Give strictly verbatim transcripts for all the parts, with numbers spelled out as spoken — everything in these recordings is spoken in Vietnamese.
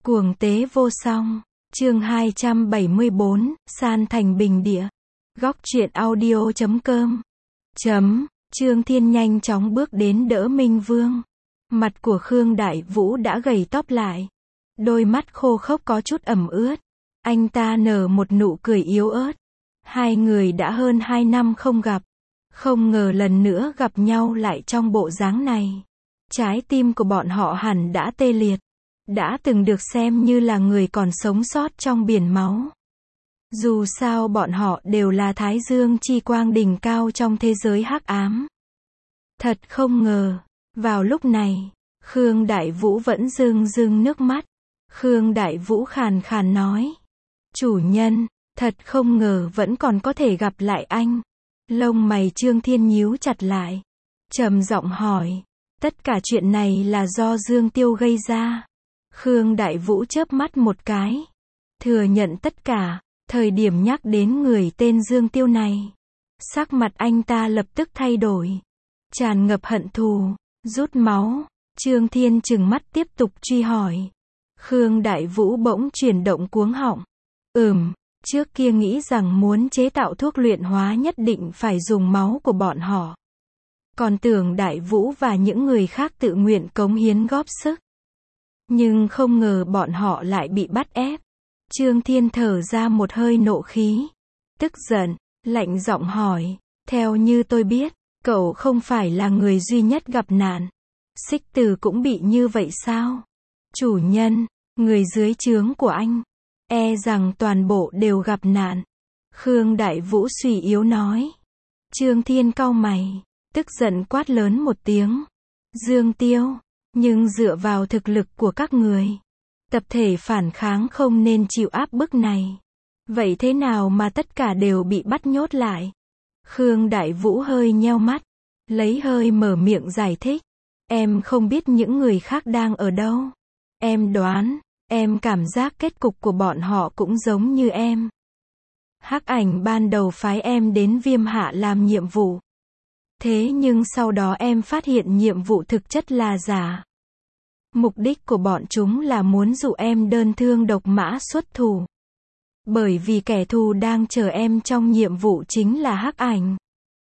Cuồng tế vô song. Chương hai trăm bảy mươi bốn, san thành bình địa. Góc truyện audio chấm com. Chấm. Trương Thiên nhanh chóng bước đến đỡ Minh Vương. Mặt của Khương Đại Vũ đã gầy tóp lại. Đôi mắt khô khốc có chút ẩm ướt. Anh ta nở một nụ cười yếu ớt. Hai người đã hơn hai năm không gặp. Không ngờ lần nữa gặp nhau lại trong bộ dáng này. Trái tim của bọn họ hẳn đã tê liệt. Đã từng được xem như là người còn sống sót trong biển máu. Dù sao bọn họ đều là Thái Dương chi quang đỉnh cao trong thế giới hắc ám. Thật không ngờ, vào lúc này, Khương Đại Vũ vẫn rưng rưng nước mắt. Khương Đại Vũ khàn khàn nói. Chủ nhân, thật không ngờ vẫn còn có thể gặp lại anh. Lông mày Trương Thiên nhíu chặt lại. Trầm giọng hỏi. Tất cả chuyện này là do Dương Tiêu gây ra. Khương Đại Vũ chớp mắt một cái. Thừa nhận tất cả. Thời điểm nhắc đến người tên Dương Tiêu này, sắc mặt anh ta lập tức thay đổi. Tràn ngập hận thù. Rút máu. Trương Thiên trừng mắt tiếp tục truy hỏi. Khương Đại Vũ bỗng chuyển động cuống họng. Ừm, trước kia nghĩ rằng muốn chế tạo thuốc luyện hóa nhất định phải dùng máu của bọn họ. Còn tưởng Đại Vũ và những người khác tự nguyện cống hiến góp sức. Nhưng không ngờ bọn họ lại bị bắt ép. Trương Thiên thở ra một hơi nộ khí. Tức giận, lạnh giọng hỏi. Theo như tôi biết, cậu không phải là người duy nhất gặp nạn. Xích Từ cũng bị như vậy sao? Chủ nhân, người dưới trướng của anh, e rằng toàn bộ đều gặp nạn. Khương Đại Vũ suy yếu nói. Trương Thiên cau mày, tức giận quát lớn một tiếng. Dương Tiêu, nhưng dựa vào thực lực của các người, tập thể phản kháng không nên chịu áp bức này. Vậy thế nào mà tất cả đều bị bắt nhốt lại? Khương Đại Vũ hơi nheo mắt, lấy hơi mở miệng giải thích. Em không biết những người khác đang ở đâu. Em đoán, em cảm giác kết cục của bọn họ cũng giống như em. Hắc Ảnh ban đầu phái em đến Viêm Hạ làm nhiệm vụ. Thế nhưng sau đó em phát hiện nhiệm vụ thực chất là giả. Mục đích của bọn chúng là muốn dụ em đơn thương độc mã xuất thủ. Bởi vì kẻ thù đang chờ em trong nhiệm vụ chính là Hắc Ảnh.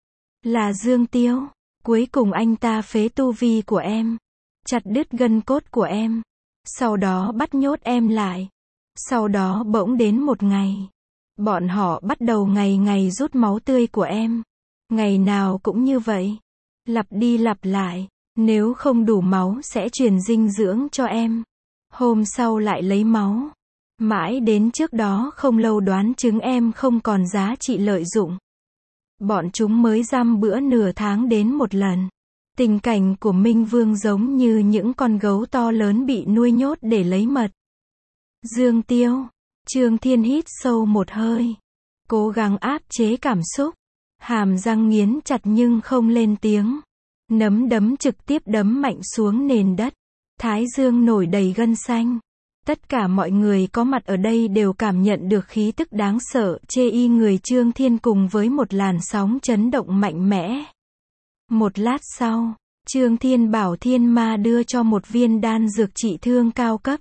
Là Dương Tiêu. Cuối cùng anh ta phế tu vi của em. Chặt đứt gân cốt của em. Sau đó bắt nhốt em lại. Sau đó bỗng đến một ngày. Bọn họ bắt đầu ngày ngày rút máu tươi của em. Ngày nào cũng như vậy. Lặp đi lặp lại. Nếu không đủ máu sẽ truyền dinh dưỡng cho em. Hôm sau lại lấy máu. Mãi đến trước đó không lâu đoán chứng em không còn giá trị lợi dụng. Bọn chúng mới dăm bữa nửa tháng đến một lần. Tình cảnh của Minh Vương giống như những con gấu to lớn bị nuôi nhốt để lấy mật. Dương Tiêu. Trương Thiên hít sâu một hơi. Cố gắng áp chế cảm xúc. Hàm răng nghiến chặt nhưng không lên tiếng. Nắm đấm trực tiếp đấm mạnh xuống nền đất. Thái dương nổi đầy gân xanh. Tất cả mọi người có mặt ở đây đều cảm nhận được khí tức đáng sợ chê y người Trương Thiên cùng với một làn sóng chấn động mạnh mẽ. Một lát sau, Trương Thiên bảo Thiên Ma đưa cho một viên đan dược trị thương cao cấp.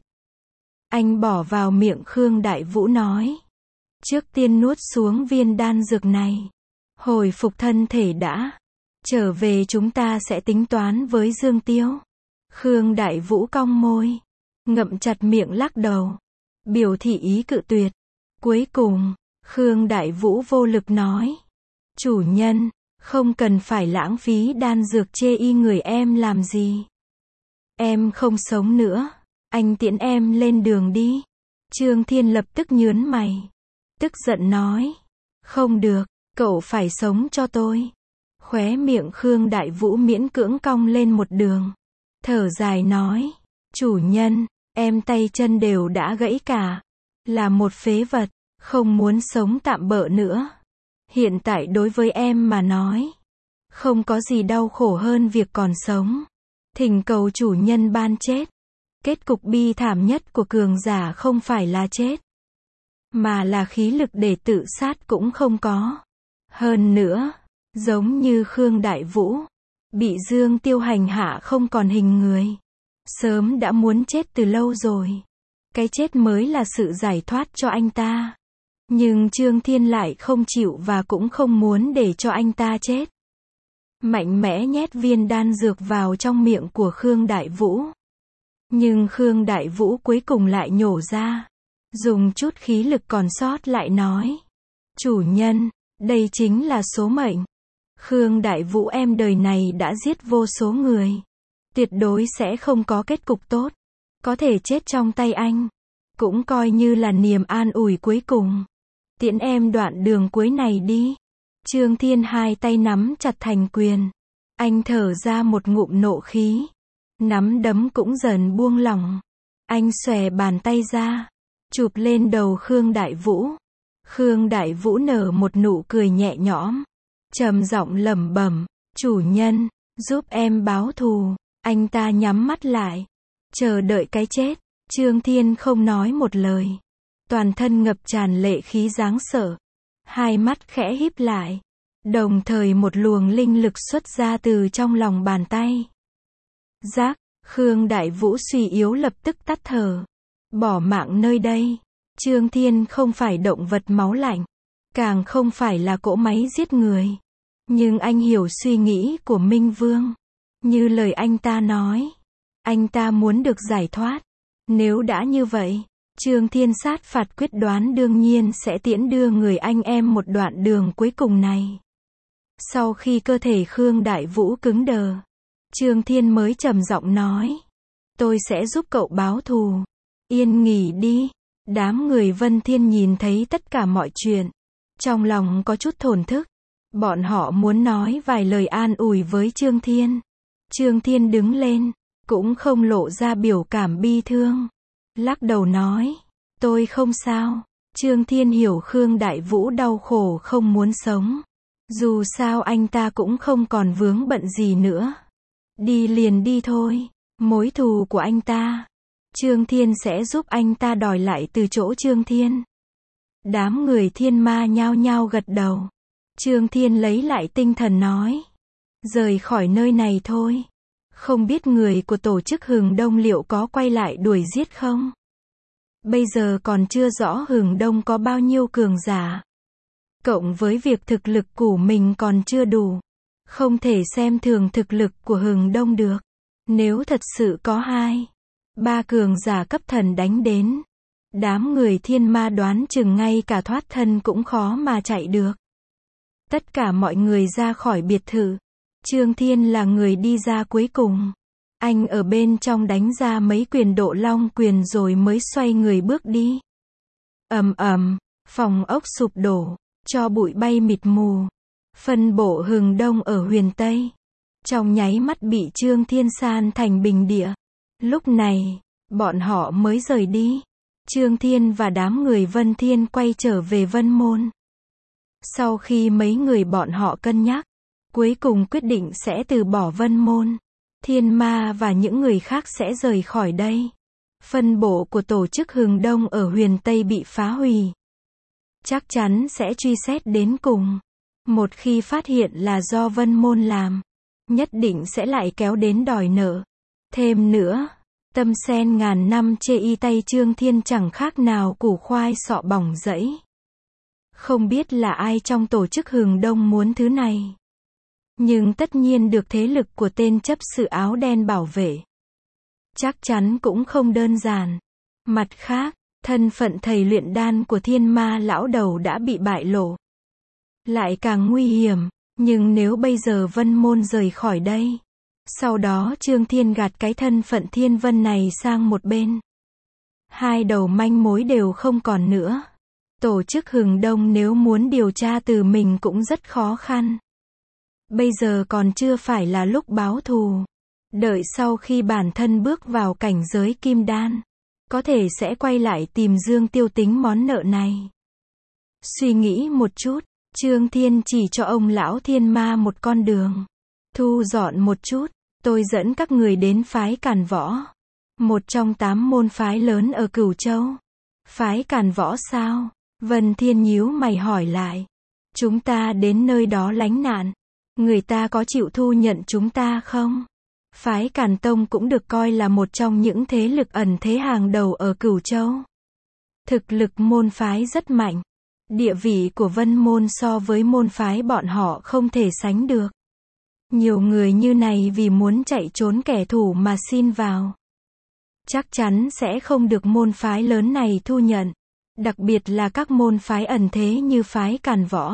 Anh bỏ vào miệng Khương Đại Vũ nói. Trước tiên nuốt xuống viên đan dược này. Hồi phục thân thể đã. Trở về chúng ta sẽ tính toán với Dương Tiêu. Khương Đại Vũ cong môi. Ngậm chặt miệng lắc đầu. Biểu thị ý cự tuyệt. Cuối cùng, Khương Đại Vũ vô lực nói. Chủ nhân, không cần phải lãng phí đan dược chê y người em làm gì. Em không sống nữa. Anh tiễn em lên đường đi. Trương Thiên lập tức nhướng mày. Tức giận nói. Không được, cậu phải sống cho tôi. Khóe miệng Khương Đại Vũ miễn cưỡng cong lên một đường. Thở dài nói. Chủ nhân, em tay chân đều đã gãy cả. Là một phế vật, không muốn sống tạm bợ nữa. Hiện tại đối với em mà nói, không có gì đau khổ hơn việc còn sống. Thỉnh cầu chủ nhân ban chết. Kết cục bi thảm nhất của cường giả không phải là chết, mà là khí lực để tự sát cũng không có. Hơn nữa, giống như Khương Đại Vũ, bị Dương Tiêu hành hạ không còn hình người. Sớm đã muốn chết từ lâu rồi. Cái chết mới là sự giải thoát cho anh ta. Nhưng Trương Thiên lại không chịu và cũng không muốn để cho anh ta chết. Mạnh mẽ nhét viên đan dược vào trong miệng của Khương Đại Vũ. Nhưng Khương Đại Vũ cuối cùng lại nhổ ra. Dùng chút khí lực còn sót lại nói. Chủ nhân, đây chính là số mệnh. Khương Đại Vũ em đời này đã giết vô số người. Tuyệt đối sẽ không có kết cục tốt. Có thể chết trong tay anh. Cũng coi như là niềm an ủi cuối cùng. Tiễn em đoạn đường cuối này đi. Trương Thiên hai tay nắm chặt thành quyền. Anh thở ra một ngụm nộ khí. Nắm đấm cũng dần buông lỏng. Anh xòe bàn tay ra. Chụp lên đầu Khương Đại Vũ. Khương Đại Vũ nở một nụ cười nhẹ nhõm. Trầm giọng lẩm bẩm. Chủ nhân, giúp em báo thù. Anh ta nhắm mắt lại. Chờ đợi cái chết. Trương Thiên không nói một lời. Toàn thân ngập tràn lệ khí đáng sợ. Hai mắt khẽ híp lại. Đồng thời một luồng linh lực xuất ra từ trong lòng bàn tay. Giác, Khương Đại Vũ suy yếu lập tức tắt thở. Bỏ mạng nơi đây. Trương Thiên không phải động vật máu lạnh. Càng không phải là cỗ máy giết người. Nhưng anh hiểu suy nghĩ của Minh Vương. Như lời anh ta nói. Anh ta muốn được giải thoát. Nếu đã như vậy, Trương Thiên sát phạt quyết đoán đương nhiên sẽ tiễn đưa người anh em một đoạn đường cuối cùng này. Sau khi cơ thể Khương Đại Vũ cứng đờ, Trương Thiên mới trầm giọng nói. Tôi sẽ giúp cậu báo thù. Yên nghỉ đi. Đám người Vân Thiên nhìn thấy tất cả mọi chuyện. Trong lòng có chút thổn thức. Bọn họ muốn nói vài lời an ủi với Trương Thiên. Trương Thiên đứng lên, cũng không lộ ra biểu cảm bi thương. Lắc đầu nói. Tôi không sao. Trương Thiên hiểu Khương Đại Vũ đau khổ không muốn sống. Dù sao anh ta cũng không còn vướng bận gì nữa. Đi liền đi thôi. Mối thù của anh ta, Trương Thiên sẽ giúp anh ta đòi lại từ chỗ Trương Thiên. Đám người Thiên Ma nhao nhao gật đầu. Trương Thiên lấy lại tinh thần nói. Rời khỏi nơi này thôi. Không biết người của tổ chức Hừng Đông liệu có quay lại đuổi giết không? Bây giờ còn chưa rõ Hừng Đông có bao nhiêu cường giả. Cộng với việc thực lực của mình còn chưa đủ. Không thể xem thường thực lực của Hừng Đông được. Nếu thật sự có hai, ba cường giả cấp thần đánh đến, đám người Thiên Ma đoán chừng ngay cả thoát thân cũng khó mà chạy được. Tất cả mọi người ra khỏi biệt thự. Trương Thiên là người đi ra cuối cùng. Anh ở bên trong đánh ra mấy quyền Độ Long quyền rồi mới xoay người bước đi. Ầm ầm, phòng ốc sụp đổ, cho bụi bay mịt mù. Phân bộ Hừng Đông ở Huyền Tây, trong nháy mắt bị Trương Thiên san thành bình địa. Lúc này, bọn họ mới rời đi. Trương Thiên và đám người Vân Thiên quay trở về Vân Môn. Sau khi mấy người bọn họ cân nhắc, cuối cùng quyết định sẽ từ bỏ Vân Môn. Thiên Ma và những người khác sẽ rời khỏi đây. Phân bộ của tổ chức Hừng Đông ở Huyền Tây bị phá hủy. Chắc chắn sẽ truy xét đến cùng. Một khi phát hiện là do Vân Môn làm, nhất định sẽ lại kéo đến đòi nợ. Thêm nữa, tâm sen ngàn năm chê y tay Trương Thiên chẳng khác nào củ khoai sọ bỏng rẫy. Không biết là ai trong tổ chức Hừng Đông muốn thứ này. Nhưng tất nhiên được thế lực của tên chấp sự áo đen bảo vệ. Chắc chắn cũng không đơn giản. Mặt khác, thân phận thầy luyện đan của Thiên Ma lão đầu đã bị bại lộ. Lại càng nguy hiểm, nhưng nếu bây giờ Vân Môn rời khỏi đây, sau đó Trương Thiên gạt cái thân phận Thiên Vân này sang một bên, hai đầu manh mối đều không còn nữa. Tổ chức Hừng Đông nếu muốn điều tra từ mình cũng rất khó khăn. Bây giờ còn chưa phải là lúc báo thù. Đợi sau khi bản thân bước vào cảnh giới kim đan, có thể sẽ quay lại tìm Dương Tiêu tính món nợ này. Suy nghĩ một chút, Trương Thiên chỉ cho ông lão Thiên Ma một con đường. Thu dọn một chút, tôi dẫn các người đến phái Càn Võ. Một trong tám môn phái lớn ở Cửu Châu. Phái Càn Võ sao? Vân Thiên nhíu mày hỏi lại. Chúng ta đến nơi đó lánh nạn. Người ta có chịu thu nhận chúng ta không? Phái Càn Tông cũng được coi là một trong những thế lực ẩn thế hàng đầu ở Cửu Châu. Thực lực môn phái rất mạnh. Địa vị của Vân Môn so với môn phái bọn họ không thể sánh được. Nhiều người như này vì muốn chạy trốn kẻ thù mà xin vào. Chắc chắn sẽ không được môn phái lớn này thu nhận. Đặc biệt là các môn phái ẩn thế như phái Càn Võ.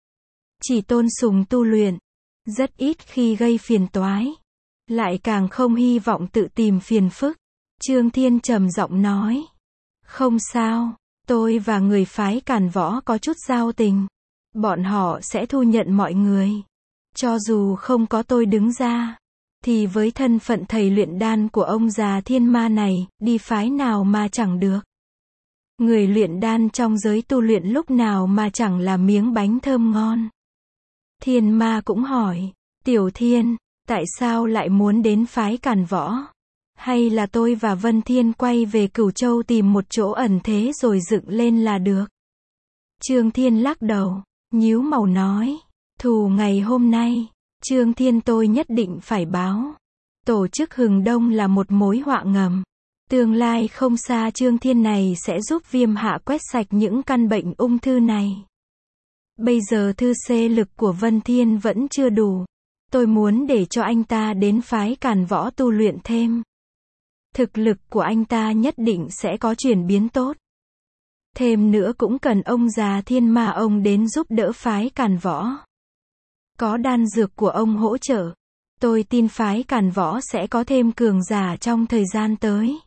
Chỉ tôn sùng tu luyện. Rất ít khi gây phiền toái. Lại càng không hy vọng tự tìm phiền phức. Trương Thiên trầm giọng nói. Không sao, tôi và người phái Càn Võ có chút giao tình. Bọn họ sẽ thu nhận mọi người. Cho dù không có tôi đứng ra, thì với thân phận thầy luyện đan của ông già thiên ma này, đi phái nào mà chẳng được. Người luyện đan trong giới tu luyện lúc nào mà chẳng là miếng bánh thơm ngon. Thiên ma cũng hỏi, Tiểu Thiên, tại sao lại muốn đến phái Càn Võ? Hay là tôi và Vân Thiên quay về Cửu Châu tìm một chỗ ẩn thế rồi dựng lên là được? Trương Thiên lắc đầu, nhíu mày nói, thù ngày hôm nay, Trương Thiên tôi nhất định phải báo. Tổ chức Hừng Đông là một mối họa ngầm. Tương lai không xa Trương Thiên này sẽ giúp Viêm Hạ quét sạch những căn bệnh ung thư này. Bây giờ thư xê lực của Vân Thiên vẫn chưa đủ. Tôi muốn để cho anh ta đến phái Càn Võ tu luyện thêm. Thực lực của anh ta nhất định sẽ có chuyển biến tốt. Thêm nữa cũng cần ông già thiên ma ông đến giúp đỡ phái Càn Võ. Có đan dược của ông hỗ trợ. Tôi tin phái Càn Võ sẽ có thêm cường giả trong thời gian tới.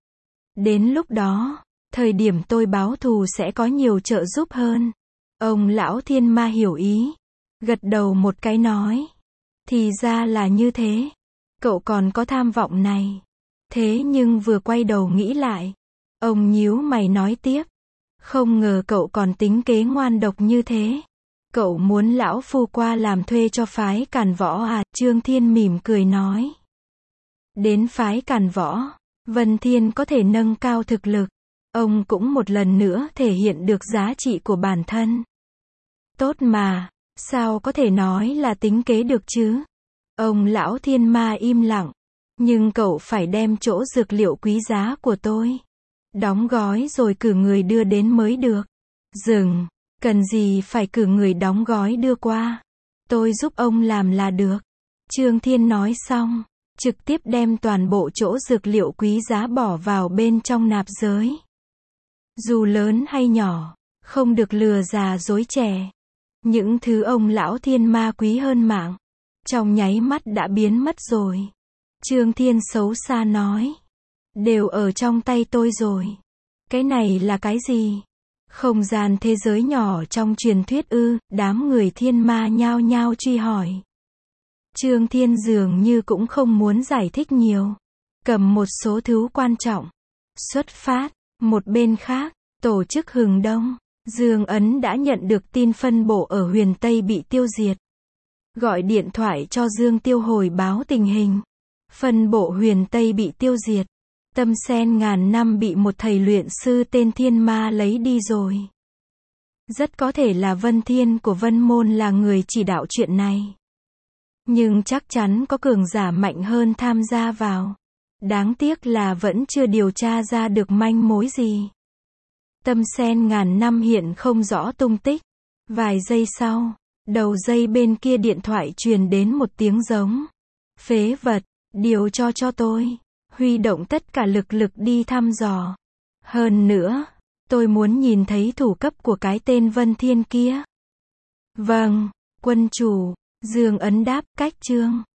Đến lúc đó, thời điểm tôi báo thù sẽ có nhiều trợ giúp hơn. Ông lão thiên ma hiểu ý. Gật đầu một cái nói. Thì ra là như thế. Cậu còn có tham vọng này. Thế nhưng vừa quay đầu nghĩ lại. Ông nhíu mày nói tiếp. Không ngờ cậu còn tính kế ngoan độc như thế. Cậu muốn lão phu qua làm thuê cho phái Càn Võ à? Trương Thiên mỉm cười nói. Đến phái Càn Võ, Vân Thiên có thể nâng cao thực lực. Ông cũng một lần nữa thể hiện được giá trị của bản thân. Tốt mà, sao có thể nói là tính kế được chứ? Ông lão thiên ma im lặng. Nhưng cậu phải đem chỗ dược liệu quý giá của tôi. Đóng gói rồi cử người đưa đến mới được. Dừng, cần gì phải cử người đóng gói đưa qua. Tôi giúp ông làm là được. Trương Thiên nói xong, trực tiếp đem toàn bộ chỗ dược liệu quý giá bỏ vào bên trong nạp giới. Dù lớn hay nhỏ, không được lừa già dối trẻ. Những thứ ông lão thiên ma quý hơn mạng, trong nháy mắt đã biến mất rồi. Trương Thiên xấu xa nói. Đều ở trong tay tôi rồi. Cái này là cái gì? Không gian thế giới nhỏ trong truyền thuyết ư? Đám người thiên ma nhao nhao truy hỏi. Trương Thiên dường như cũng không muốn giải thích nhiều. Cầm một số thứ quan trọng. Xuất phát. Một bên khác, tổ chức Hừng Đông. Dương Ấn đã nhận được tin phân bộ ở Huyền Tây bị tiêu diệt. Gọi điện thoại cho Dương Tiêu hồi báo tình hình. Phân bộ Huyền Tây bị tiêu diệt. Tâm sen ngàn năm bị một thầy luyện sư tên Thiên Ma lấy đi rồi. Rất có thể là Vân Thiên của Vân Môn là người chỉ đạo chuyện này. Nhưng chắc chắn có cường giả mạnh hơn tham gia vào. Đáng tiếc là vẫn chưa điều tra ra được manh mối gì. Tâm sen ngàn năm hiện không rõ tung tích. Vài giây sau, đầu dây bên kia điện thoại truyền đến một tiếng giống. Phế vật, điều cho cho tôi. Huy động tất cả lực lực đi thăm dò. Hơn nữa, tôi muốn nhìn thấy thủ cấp của cái tên Vân Thiên kia. Vâng, quân chủ. Dương Ấn đáp. Cách chương